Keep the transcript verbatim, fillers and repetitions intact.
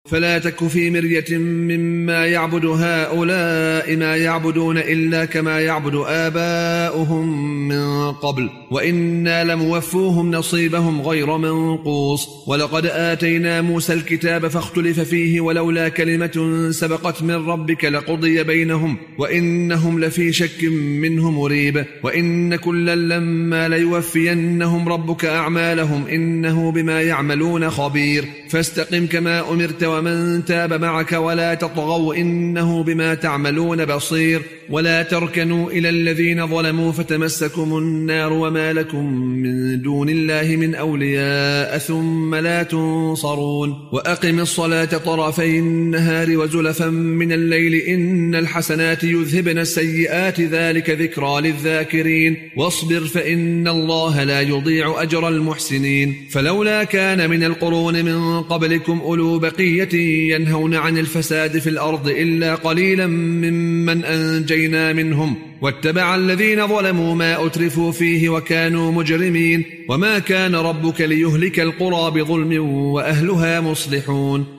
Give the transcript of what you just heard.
فلا تك في مرية مما يعبد هؤلاء، ما يعبدون إلا كما يعبد آباؤهم من قبل، وإنا لموفوهم نصيبهم غير منقوص. ولقد آتينا موسى الكتاب فاختلف فيه، ولولا كلمة سبقت من ربك لقضي بينهم وإنهم لفي شك منه مريب. وإن كلا لما ليوفينهم ربك أعمالهم إنه بما يعملون خبير. فاستقم كما أمرت ومن تاب معك ولا تطغوا إنه بما تعملون بصير. ولا تركنوا إلى الذين ظلموا فتمسكم النار وما لكم من دون الله من أولياء ثم لا تنصرون. وأقم الصلاة طرفي النهار وزلفا من الليل إن الحسنات يذهبن السيئات ذلك ذكرى للذاكرين. واصبر فإن الله لا يضيع أجر المحسنين. فلولا كان من القرون من قبلكم أولو بقية ينهون عن الفساد في الأرض إلا قليلا ممن أنجينا منهم، واتبع الذين ظلموا ما أترفوا فيه وكانوا مجرمين. وما كان ربك ليهلك القرى بظلم وأهلها مصلحون.